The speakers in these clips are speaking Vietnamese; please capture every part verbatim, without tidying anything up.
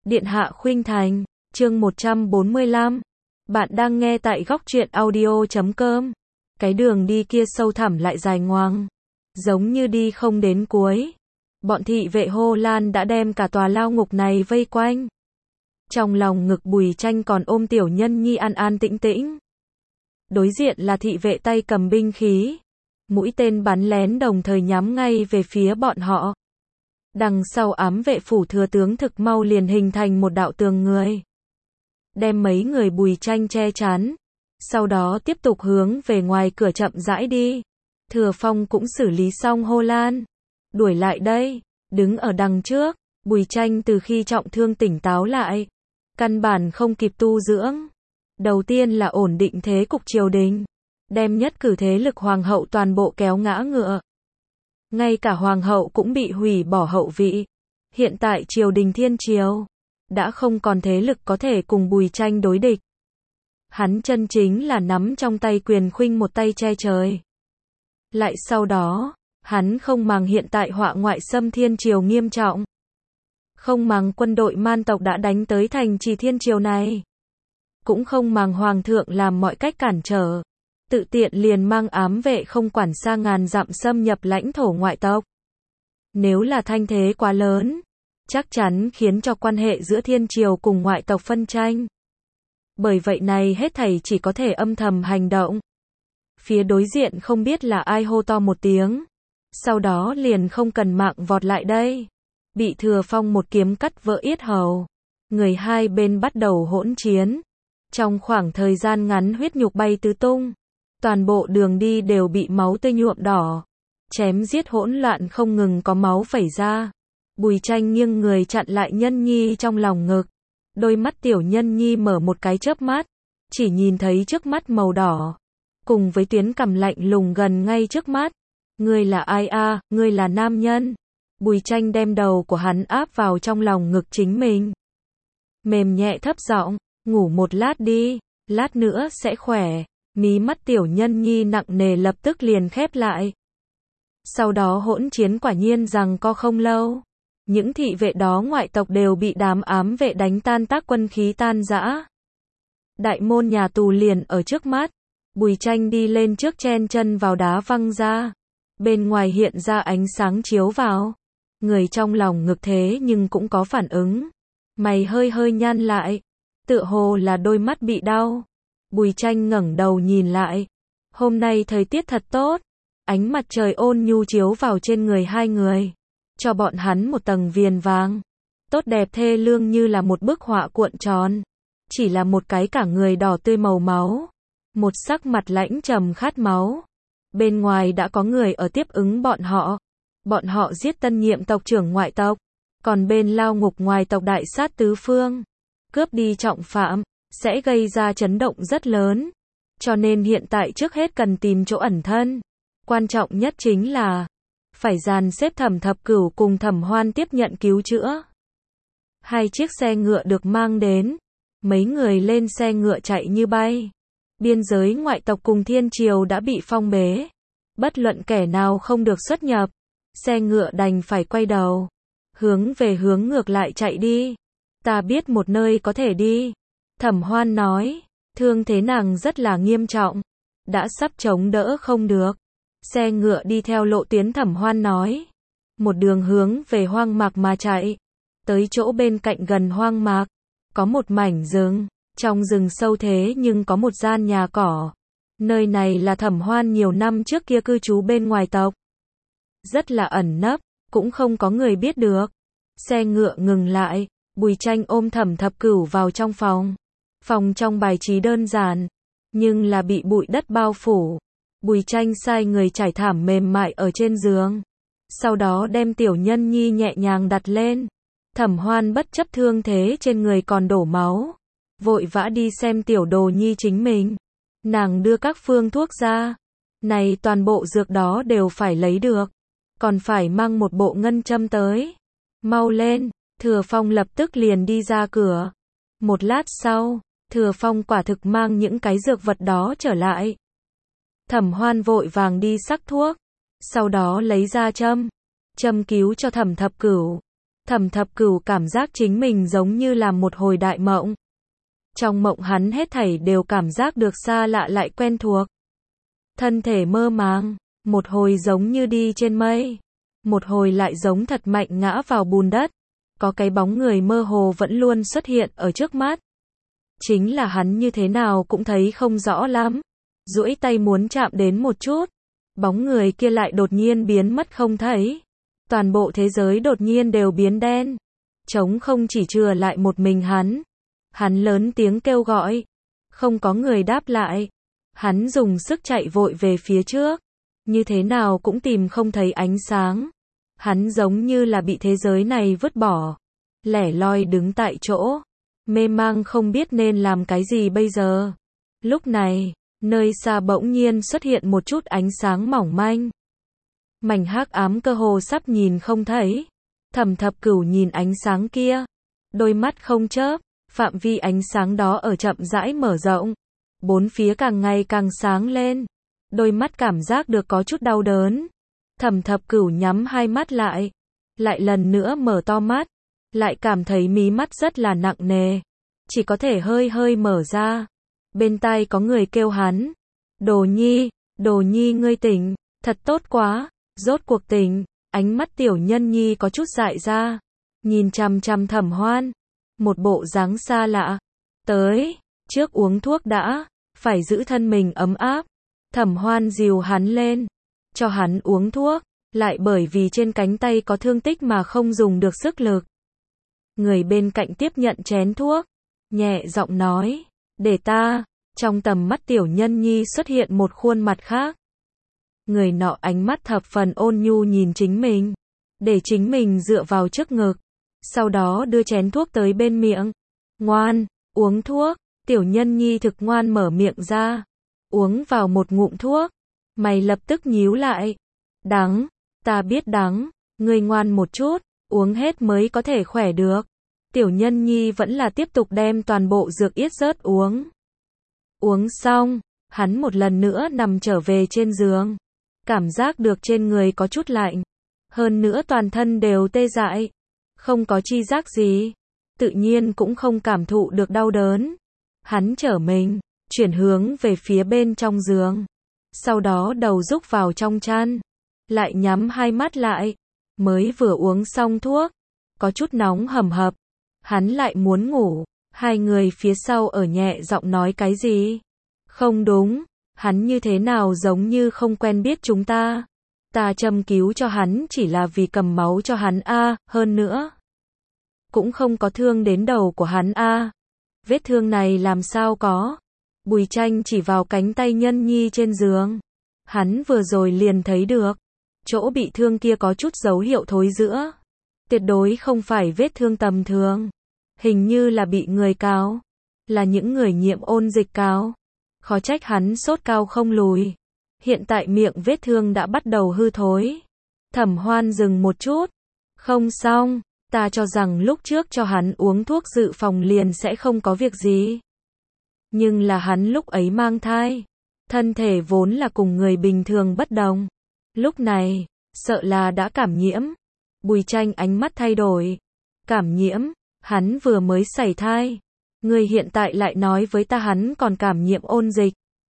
Điện hạ khuynh thành, chương một trăm bốn mươi lăm. Bạn đang nghe tại góc truyện audio chấm com. Cái đường đi kia sâu thẳm lại dài ngoằng, giống như đi không đến cuối. Bọn thị vệ Hồ Lan đã đem cả tòa lao ngục này vây quanh. Trong lòng ngực Bùi Tranh còn ôm Tiểu Nhân Nhi an an tĩnh tĩnh. Đối diện là thị vệ tay cầm binh khí, mũi tên bắn lén đồng thời nhắm ngay về phía bọn họ. Đằng sau ám vệ phủ thừa tướng thực mau liền hình thành một đạo tường người, đem mấy người Bùi Tranh che chắn, sau đó tiếp tục hướng về ngoài cửa chậm rãi đi. Thừa Phong cũng xử lý xong Hồ Lan, đuổi lại đây, đứng ở đằng trước. Bùi Tranh từ khi trọng thương tỉnh táo lại, căn bản không kịp tu dưỡng. Đầu tiên là ổn định thế cục triều đình, đem nhất cử thế lực hoàng hậu toàn bộ kéo ngã ngựa. Ngay cả hoàng hậu cũng bị hủy bỏ hậu vị. Hiện tại triều đình thiên triều đã không còn thế lực có thể cùng Bùi Tranh đối địch. Hắn chân chính là nắm trong tay quyền khuynh một tay che trời. Lại sau đó, hắn không màng hiện tại họa ngoại xâm thiên triều nghiêm trọng, không màng quân đội man tộc đã đánh tới thành trì thiên triều này, cũng không màng hoàng thượng làm mọi cách cản trở, tự tiện liền mang ám vệ không quản xa ngàn dặm xâm nhập lãnh thổ ngoại tộc. Nếu là thanh thế quá lớn, chắc chắn khiến cho quan hệ giữa thiên triều cùng ngoại tộc phân tranh. Bởi vậy này hết thảy chỉ có thể âm thầm hành động. Phía đối diện không biết là ai hô to một tiếng, sau đó liền không cần mạng vọt lại đây, bị Thừa Phong một kiếm cắt vỡ yết hầu. Người hai bên bắt đầu hỗn chiến. Trong khoảng thời gian ngắn huyết nhục bay tứ tung, toàn bộ đường đi đều bị máu tươi nhuộm đỏ. Chém giết hỗn loạn không ngừng có máu vẩy ra. Bùi Tranh nghiêng người chặn lại Nhân Nhi trong lòng ngực. Đôi mắt Tiểu Nhân Nhi mở một cái chớp mắt, chỉ nhìn thấy trước mắt màu đỏ, cùng với tuyến cằm lạnh lùng gần ngay trước mắt. Ngươi là ai a? À, ngươi là nam nhân. Bùi Tranh đem đầu của hắn áp vào trong lòng ngực chính mình, mềm nhẹ thấp giọng, ngủ một lát đi, lát nữa sẽ khỏe. Mí mắt Tiểu Nhân Nhi nặng nề lập tức liền khép lại. Sau đó hỗn chiến quả nhiên rằng co không lâu. Những thị vệ đó ngoại tộc đều bị đám ám vệ đánh tan tác quân khí tan rã. Đại môn nhà tù liền ở trước mắt. Bùi Tranh đi lên trước chen chân vào đá văng ra. Bên ngoài hiện ra ánh sáng chiếu vào. Người trong lòng ngực thế nhưng cũng có phản ứng. Mày hơi hơi nhăn lại, tựa hồ là đôi mắt bị đau. Bùi Tranh ngẩng đầu nhìn lại. Hôm nay thời tiết thật tốt. Ánh mặt trời ôn nhu chiếu vào trên người hai người, cho bọn hắn một tầng viền vàng. Tốt đẹp thê lương như là một bức họa cuộn tròn. Chỉ là một cái cả người đỏ tươi màu máu. Một sắc mặt lãnh trầm khát máu. Bên ngoài đã có người ở tiếp ứng bọn họ. Bọn họ giết tân nhiệm tộc trưởng ngoại tộc. Còn bên lao ngục ngoài tộc đại sát tứ phương, cướp đi trọng phạm, sẽ gây ra chấn động rất lớn. Cho nên hiện tại trước hết cần tìm chỗ ẩn thân. Quan trọng nhất chính là phải dàn xếp Thẩm Thập Cửu cùng Thẩm Hoan tiếp nhận cứu chữa. Hai chiếc xe ngựa được mang đến. Mấy người lên xe ngựa chạy như bay. Biên giới ngoại tộc cùng thiên triều đã bị phong bế. Bất luận kẻ nào không được xuất nhập. Xe ngựa đành phải quay đầu, hướng về hướng ngược lại chạy đi. Ta biết một nơi có thể đi. Thẩm Hoan nói, thương thế nàng rất là nghiêm trọng, đã sắp chống đỡ không được. Xe ngựa đi theo lộ tuyến Thẩm Hoan nói, một đường hướng về hoang mạc mà chạy. Tới chỗ bên cạnh gần hoang mạc, có một mảnh rừng. Trong rừng sâu thế nhưng có một gian nhà cỏ. Nơi này là Thẩm Hoan nhiều năm trước kia cư trú bên ngoài tộc. Rất là ẩn nấp, cũng không có người biết được. Xe ngựa ngừng lại, Bùi Tranh ôm Thẩm Thập Cửu vào trong phòng. Phòng trong bài trí đơn giản, nhưng là bị bụi đất bao phủ. Bùi Tranh sai người trải thảm mềm mại ở trên giường, sau đó đem Tiểu Nhân Nhi nhẹ nhàng đặt lên. Thẩm Hoan bất chấp thương thế trên người còn đổ máu, vội vã đi xem tiểu đồ nhi chính mình. Nàng đưa các phương thuốc ra. Này toàn bộ dược đó đều phải lấy được, còn phải mang một bộ ngân châm tới. Mau lên. Thừa Phong lập tức liền đi ra cửa. Một lát sau, Thừa Phong quả thực mang những cái dược vật đó trở lại. Thẩm Hoan vội vàng đi sắc thuốc, sau đó lấy ra châm, châm cứu cho Thẩm Thập Cửu. Thẩm Thập Cửu cảm giác chính mình giống như là một hồi đại mộng. Trong mộng hắn hết thảy đều cảm giác được xa lạ lại quen thuộc. Thân thể mơ màng, một hồi giống như đi trên mây, một hồi lại giống thật mạnh ngã vào bùn đất. Có cái bóng người mơ hồ vẫn luôn xuất hiện ở trước mắt. Chính là hắn như thế nào cũng thấy không rõ lắm. Duỗi tay muốn chạm đến một chút, bóng người kia lại đột nhiên biến mất không thấy. Toàn bộ thế giới đột nhiên đều biến đen. Trống không chỉ chừa lại một mình hắn. Hắn lớn tiếng kêu gọi. Không có người đáp lại. Hắn dùng sức chạy vội về phía trước. Như thế nào cũng tìm không thấy ánh sáng. Hắn giống như là bị thế giới này vứt bỏ. Lẻ loi đứng tại chỗ. Mê mang không biết nên làm cái gì bây giờ. Lúc này, nơi xa bỗng nhiên xuất hiện một chút ánh sáng mỏng manh. Mảnh hắc ám cơ hồ sắp nhìn không thấy. Thẩm Thập Cửu nhìn ánh sáng kia. Đôi mắt không chớp. Phạm vi ánh sáng đó ở chậm rãi mở rộng. Bốn phía càng ngày càng sáng lên. Đôi mắt cảm giác được có chút đau đớn. Thẩm Thập Cửu nhắm hai mắt lại. Lại lần nữa mở to mắt. Lại cảm thấy mí mắt rất là nặng nề. Chỉ có thể hơi hơi mở ra. Bên tai có người kêu hắn. Đồ Nhi, Đồ Nhi ngươi tỉnh, thật tốt quá, rốt cuộc tỉnh. Ánh mắt Tiểu Nhân Nhi có chút dại ra. Nhìn chằm chằm Thẩm Hoan. Một bộ dáng xa lạ. Tới, trước uống thuốc đã, phải giữ thân mình ấm áp. Thẩm Hoan dìu hắn lên. Cho hắn uống thuốc. Lại bởi vì trên cánh tay có thương tích mà không dùng được sức lực. Người bên cạnh tiếp nhận chén thuốc. Nhẹ giọng nói. Để ta. Trong tầm mắt Tiểu Nhân Nhi xuất hiện một khuôn mặt khác. Người nọ ánh mắt thập phần ôn nhu nhìn chính mình. Để chính mình dựa vào trước ngực. Sau đó đưa chén thuốc tới bên miệng. Ngoan, uống thuốc. Tiểu Nhân Nhi thực ngoan mở miệng ra. Uống vào một ngụm thuốc. Mày lập tức nhíu lại. Đắng, ta biết đắng. Ngươi ngoan một chút. Uống hết mới có thể khỏe được. Tiểu Nhân Nhi vẫn là tiếp tục đem toàn bộ dược yết rớt uống. Uống xong, hắn một lần nữa nằm trở về trên giường. Cảm giác được trên người có chút lạnh. Hơn nữa toàn thân đều tê dại. Không có chi giác gì. Tự nhiên cũng không cảm thụ được đau đớn. Hắn trở mình, chuyển hướng về phía bên trong giường. Sau đó đầu rúc vào trong chăn. Lại nhắm hai mắt lại. Mới vừa uống xong thuốc. Có chút nóng hầm hập. Hắn lại muốn ngủ. Hai người phía sau ở nhẹ giọng nói cái gì? Không đúng. Hắn như thế nào giống như không quen biết chúng ta. Ta châm cứu cho hắn chỉ là vì cầm máu cho hắn a, hơn nữa. Cũng không có thương đến đầu của hắn a. Vết thương này làm sao có. Bùi Tranh chỉ vào cánh tay Nhân Nhi trên giường. Hắn vừa rồi liền thấy được. Chỗ bị thương kia có chút dấu hiệu thối rữa. Tuyệt đối không phải vết thương tầm thường. Hình như là bị người cào. Là những người nhiễm ôn dịch cào. Khó trách hắn sốt cao không lùi. Hiện tại miệng vết thương đã bắt đầu hư thối. Thẩm Hoan dừng một chút. Không xong, ta cho rằng lúc trước cho hắn uống thuốc dự phòng liền sẽ không có việc gì. Nhưng là hắn lúc ấy mang thai. Thân thể vốn là cùng người bình thường bất đồng. Lúc này, sợ là đã cảm nhiễm. Bùi Tranh ánh mắt thay đổi. Cảm nhiễm, hắn vừa mới sảy thai. Người hiện tại lại nói với ta hắn còn cảm nhiễm ôn dịch.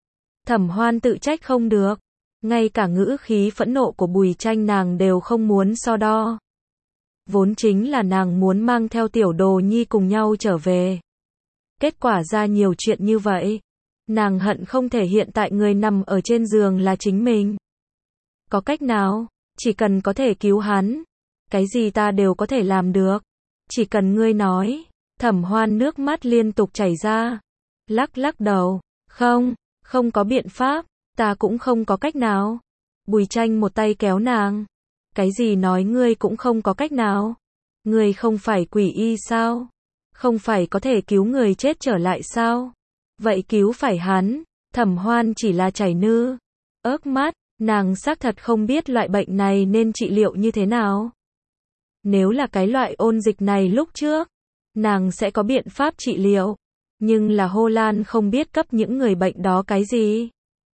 Thẩm Hoan tự trách không được. Ngay cả ngữ khí phẫn nộ của Bùi Tranh nàng đều không muốn so đo. Vốn chính là nàng muốn mang theo Tiểu Đồ Nhi cùng nhau trở về. Kết quả ra nhiều chuyện như vậy. Nàng hận không thể hiện tại người nằm ở trên giường là chính mình. Có cách nào? Chỉ cần có thể cứu hắn. Cái gì ta đều có thể làm được. Chỉ cần ngươi nói. Thẩm Hoan nước mắt liên tục chảy ra. Lắc lắc đầu. Không, không có biện pháp. Ta cũng không có cách nào. Bùi Tranh một tay kéo nàng. Cái gì nói ngươi cũng không có cách nào. Ngươi không phải quỷ y sao? Không phải có thể cứu người chết trở lại sao? Vậy cứu phải hắn. Thẩm Hoan chỉ là chảy nư. Ớt mắt, nàng xác thật không biết loại bệnh này nên trị liệu như thế nào. Nếu là cái loại ôn dịch này lúc trước, nàng sẽ có biện pháp trị liệu. Nhưng là Hồ Lan không biết cấp những người bệnh đó cái gì.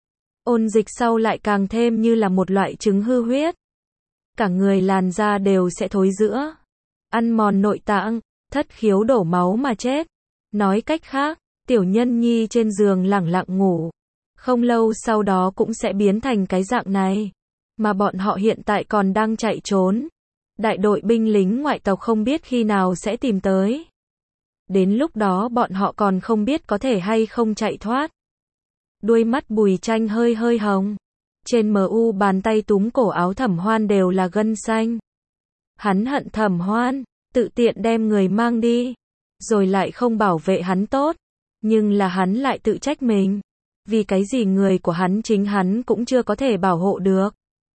Ôn dịch sau lại càng thêm như là một loại chứng hư huyết. Cả người làn da đều sẽ thối rữa. ăn mòn nội tạng, thất khiếu đổ máu mà chết. Nói cách khác, tiểu nhân nhi trên giường lẳng lặng ngủ, không lâu sau đó cũng sẽ biến thành cái dạng này. Mà bọn họ hiện tại còn đang chạy trốn. Đại đội binh lính ngoại tộc không biết khi nào sẽ tìm tới. Đến lúc đó bọn họ còn không biết có thể hay không chạy thoát. Đuôi mắt Bùi Tranh hơi hơi hồng. Trên mờ u bàn tay túm cổ áo Thẩm Hoan đều là gân xanh. Hắn hận Thẩm Hoan, tự tiện đem người mang đi, rồi lại không bảo vệ hắn tốt. Nhưng là hắn lại tự trách mình. Vì cái gì người của hắn chính hắn cũng chưa có thể bảo hộ được.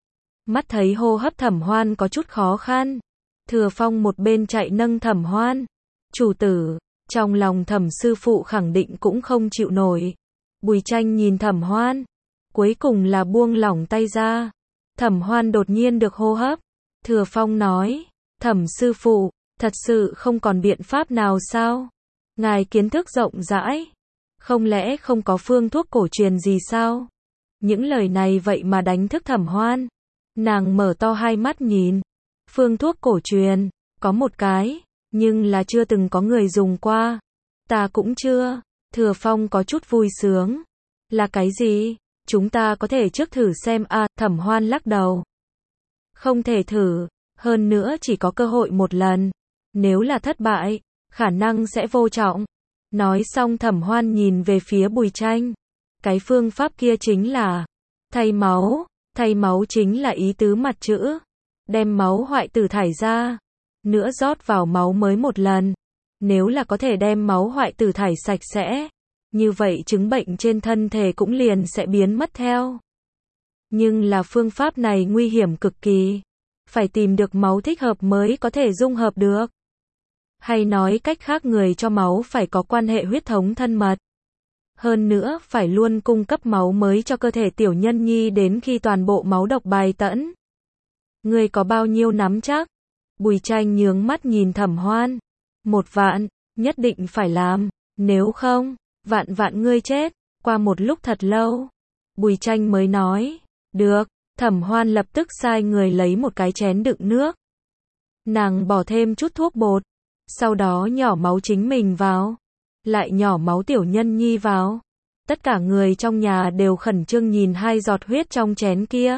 Mắt thấy hô hấp Thẩm Hoan có chút khó khăn. Thừa Phong một bên chạy nâng Thẩm Hoan. Chủ tử, trong lòng Thẩm sư phụ khẳng định cũng không chịu nổi. Bùi Tranh nhìn Thẩm Hoan, cuối cùng là buông lỏng tay ra. Thẩm Hoan đột nhiên được hô hấp. Thừa Phong nói, Thẩm sư phụ, thật sự không còn biện pháp nào sao? Ngài kiến thức rộng rãi, không lẽ không có phương thuốc cổ truyền gì sao? Những lời này vậy mà đánh thức Thẩm Hoan. Nàng mở to hai mắt nhìn. Phương thuốc cổ truyền, có một cái, nhưng là chưa từng có người dùng qua. Ta cũng chưa. Thừa Phong có chút vui sướng. Là cái gì? Chúng ta có thể trước thử xem à, Thẩm Hoan lắc đầu. Không thể thử, hơn nữa chỉ có cơ hội một lần. Nếu là thất bại, khả năng sẽ vô trọng. Nói xong Thẩm Hoan nhìn về phía Bùi Tranh. Cái phương pháp kia chính là thay máu. Thay máu chính là ý tứ mặt chữ. Đem máu hoại tử thải ra, nữa rót vào máu mới một lần. Nếu là có thể đem máu hoại tử thải sạch sẽ, như vậy chứng bệnh trên thân thể cũng liền sẽ biến mất theo. Nhưng là phương pháp này nguy hiểm cực kỳ. Phải tìm được máu thích hợp mới có thể dung hợp được. Hay nói cách khác người cho máu phải có quan hệ huyết thống thân mật. Hơn nữa phải luôn cung cấp máu mới cho cơ thể tiểu nhân nhi đến khi toàn bộ máu độc bài tẫn. Ngươi có bao nhiêu nắm chắc? Bùi Tranh nhướng mắt nhìn Thẩm Hoan. Một vạn, nhất định phải làm. Nếu không, vạn vạn ngươi chết. Qua một lúc thật lâu, Bùi Tranh mới nói. Được. Thẩm Hoan lập tức sai người lấy một cái chén đựng nước. Nàng bỏ thêm chút thuốc bột. Sau đó nhỏ máu chính mình vào. Lại nhỏ máu tiểu nhân nhi vào. Tất cả người trong nhà đều khẩn trương nhìn hai giọt huyết trong chén kia.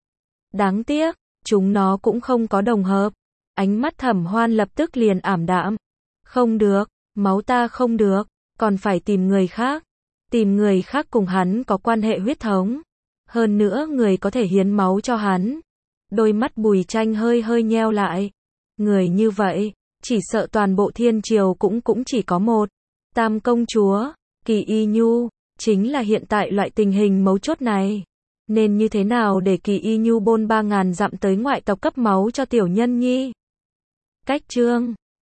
Đáng tiếc, chúng nó cũng không có đồng hợp. Ánh mắt Thẩm Hoan lập tức liền ảm đạm. Không được, máu ta không được, còn phải tìm người khác. Tìm người khác cùng hắn có quan hệ huyết thống. Hơn nữa người có thể hiến máu cho hắn. Đôi mắt Bùi Tranh hơi hơi nheo lại. Người như vậy, chỉ sợ toàn bộ thiên triều cũng cũng chỉ có một. Tam công chúa, Kỳ Y Nhu, chính là hiện tại loại tình hình mấu chốt này. Nên như thế nào để Kỳ Y Nhu bôn ba ngàn dặm tới ngoại tộc cấp máu cho tiểu nhân nhi? Cách chương